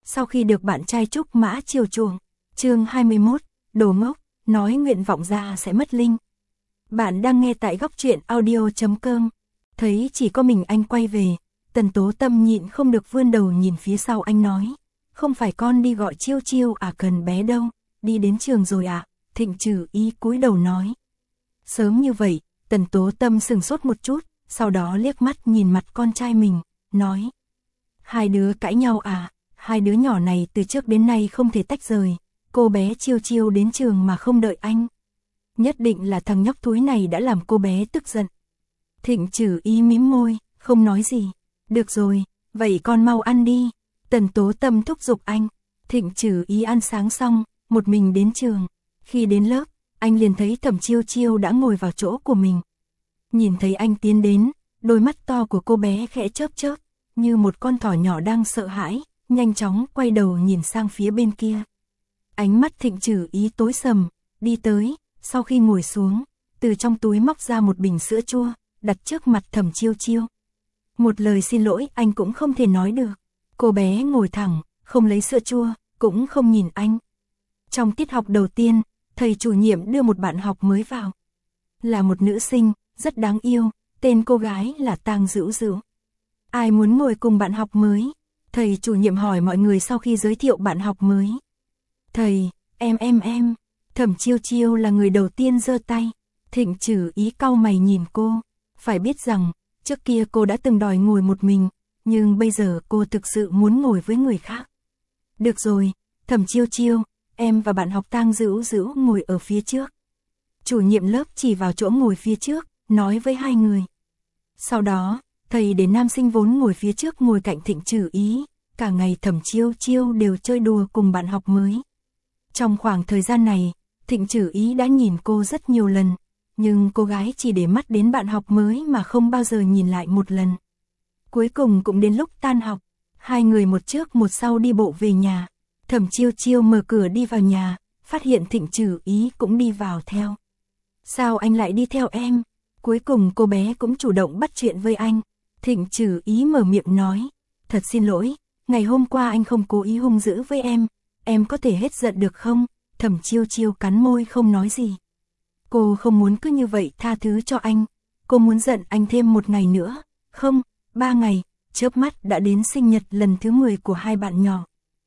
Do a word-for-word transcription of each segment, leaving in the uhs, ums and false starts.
sau khi được bạn trai Trúc Mã chiều chuộng. Chương hai mươi mốt, đồ ngốc, nói nguyện vọng ra sẽ mất linh. Bạn đang nghe tại góc truyện audio chấm com. Thấy chỉ có mình anh quay về, Tần Tố Tâm nhịn không được vươn đầu nhìn phía sau anh nói, không phải con đi gọi Chiêu Chiêu à, cần bé đâu, đi đến trường rồi à? Thịnh Trừ Ý cúi đầu nói. Sớm như vậy, Tần Tố Tâm sừng sốt một chút, sau đó liếc mắt nhìn mặt con trai mình, nói. Hai đứa cãi nhau à? Hai đứa nhỏ này từ trước đến nay không thể tách rời, cô bé Chiêu Chiêu đến trường mà không đợi anh. Nhất định là thằng nhóc thúi này đã làm cô bé tức giận. Thịnh Trừ Ý mím môi, không nói gì. Được rồi, vậy con mau ăn đi. Tần Tố Tâm thúc giục anh. Thịnh Trừ Ý ăn sáng xong, một mình đến trường. Khi đến lớp, anh liền thấy Thẩm Chiêu Chiêu đã ngồi vào chỗ của mình. Nhìn thấy anh tiến đến, đôi mắt to của cô bé khẽ chớp chớp, như một con thỏ nhỏ đang sợ hãi, nhanh chóng quay đầu nhìn sang phía bên kia. Ánh mắt Thịnh Trừ Ý tối sầm, đi tới, sau khi ngồi xuống, từ trong túi móc ra một bình sữa chua, đặt trước mặt Thẩm Chiêu Chiêu. Một lời xin lỗi anh cũng không thể nói được. Cô bé ngồi thẳng, không lấy sữa chua, cũng không nhìn anh. Trong tiết học đầu tiên, thầy chủ nhiệm đưa một bạn học mới vào. Là một nữ sinh, rất đáng yêu, tên cô gái là Tang Dữu Dữu. Ai muốn ngồi cùng bạn học mới? Thầy chủ nhiệm hỏi mọi người sau khi giới thiệu bạn học mới. Thầy, em em em. Thẩm Chiêu Chiêu là người đầu tiên giơ tay. Thịnh Trừ Ý cau mày nhìn cô. Phải biết rằng, trước kia cô đã từng đòi ngồi một mình, nhưng bây giờ cô thực sự muốn ngồi với người khác. Được rồi, Thẩm Chiêu Chiêu, em và bạn học Tang Dữu Dữu ngồi ở phía trước. Chủ nhiệm lớp chỉ vào chỗ ngồi phía trước, nói với hai người. Sau đó, thầy để nam sinh vốn ngồi phía trước ngồi cạnh Thịnh Trừ Ý, cả ngày Thẩm Chiêu Chiêu đều chơi đùa cùng bạn học mới. Trong khoảng thời gian này, Thịnh Trừ Ý đã nhìn cô rất nhiều lần, nhưng cô gái chỉ để mắt đến bạn học mới mà không bao giờ nhìn lại một lần. Cuối cùng cũng đến lúc tan học, hai người một trước một sau đi bộ về nhà. Thẩm Chiêu Chiêu mở cửa đi vào nhà, phát hiện Thịnh Trừ Ý cũng đi vào theo. Sao anh lại đi theo em? Cuối cùng cô bé cũng chủ động bắt chuyện với anh. Thịnh Trừ Ý mở miệng nói, thật xin lỗi, ngày hôm qua anh không cố ý hung dữ với em, em có thể hết giận được không? Thẩm Chiêu Chiêu cắn môi không nói gì. Cô không muốn cứ như vậy tha thứ cho anh, cô muốn giận anh thêm một ngày nữa, không, ba ngày, chớp mắt đã đến sinh nhật lần thứ mười của hai bạn nhỏ.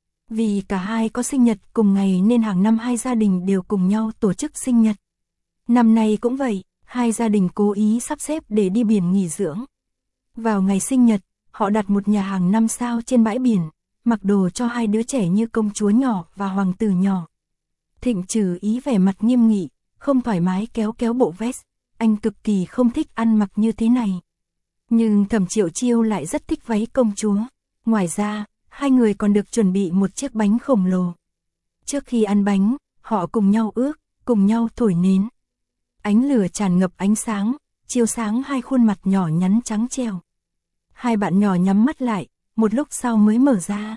Vì cả hai có sinh nhật cùng ngày nên hàng năm hai gia đình đều cùng nhau tổ chức sinh nhật. Năm nay cũng vậy, hai gia đình cố ý sắp xếp để đi biển nghỉ dưỡng. Vào ngày sinh nhật, họ đặt một nhà hàng năm sao trên bãi biển, mặc đồ cho hai đứa trẻ như công chúa nhỏ và hoàng tử nhỏ. Thịnh Trừ Ý vẻ mặt nghiêm nghị, không thoải mái kéo kéo bộ vest, anh cực kỳ không thích ăn mặc như thế này. Nhưng Thẩm Chiêu Chiêu lại rất thích váy công chúa. Ngoài ra, hai người còn được chuẩn bị một chiếc bánh khổng lồ. Trước khi ăn bánh, họ cùng nhau ước, cùng nhau thổi nến. Ánh lửa tràn ngập ánh sáng, chiếu sáng hai khuôn mặt nhỏ nhắn trắng trẻo. Hai bạn nhỏ nhắm mắt lại, một lúc sau mới mở ra.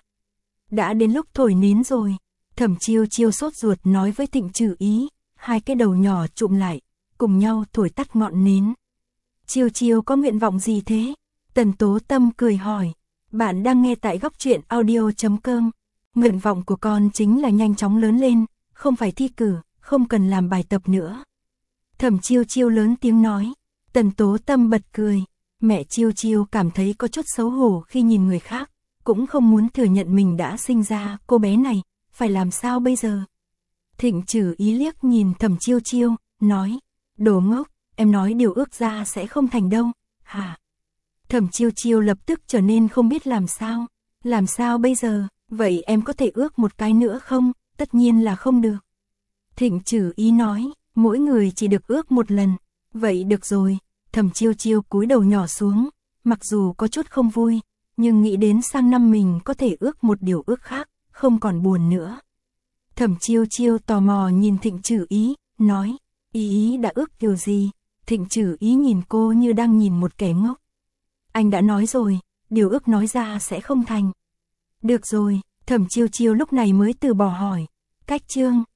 Đã đến lúc thổi nến rồi. Thẩm Chiêu Chiêu sốt ruột nói với Thịnh Trừ Ý, hai cái đầu nhỏ chụm lại, cùng nhau thổi tắt ngọn nến. Chiêu Chiêu có nguyện vọng gì thế? Tần Tố Tâm cười hỏi. Bạn đang nghe tại góc truyện audio chấm com. Nguyện vọng của con chính là nhanh chóng lớn lên, không phải thi cử, không cần làm bài tập nữa. Thẩm Chiêu Chiêu lớn tiếng nói. Tần Tố Tâm bật cười. Mẹ Chiêu Chiêu cảm thấy có chút xấu hổ khi nhìn người khác, cũng không muốn thừa nhận mình đã sinh ra cô bé này, phải làm sao bây giờ? Thịnh Trừ Ý liếc nhìn Thẩm Chiêu Chiêu, nói, đồ ngốc, em nói điều ước ra sẽ không thành đâu, hả? Thẩm Chiêu Chiêu lập tức trở nên không biết làm sao, làm sao bây giờ, vậy em có thể ước một cái nữa không? Tất nhiên là không được. Thịnh Trừ Ý nói, mỗi người chỉ được ước một lần, vậy được rồi. Thẩm Chiêu Chiêu cúi đầu nhỏ xuống, mặc dù có chút không vui, nhưng nghĩ đến sang năm mình có thể ước một điều ước khác, không còn buồn nữa. Thẩm Chiêu Chiêu tò mò nhìn Thịnh Trừ Ý, nói, Ý Ý đã ước điều gì? Thịnh Trừ Ý nhìn cô như đang nhìn một kẻ ngốc. Anh đã nói rồi, điều ước nói ra sẽ không thành. Được rồi, Thẩm Chiêu Chiêu lúc này mới từ bỏ hỏi, cách chương.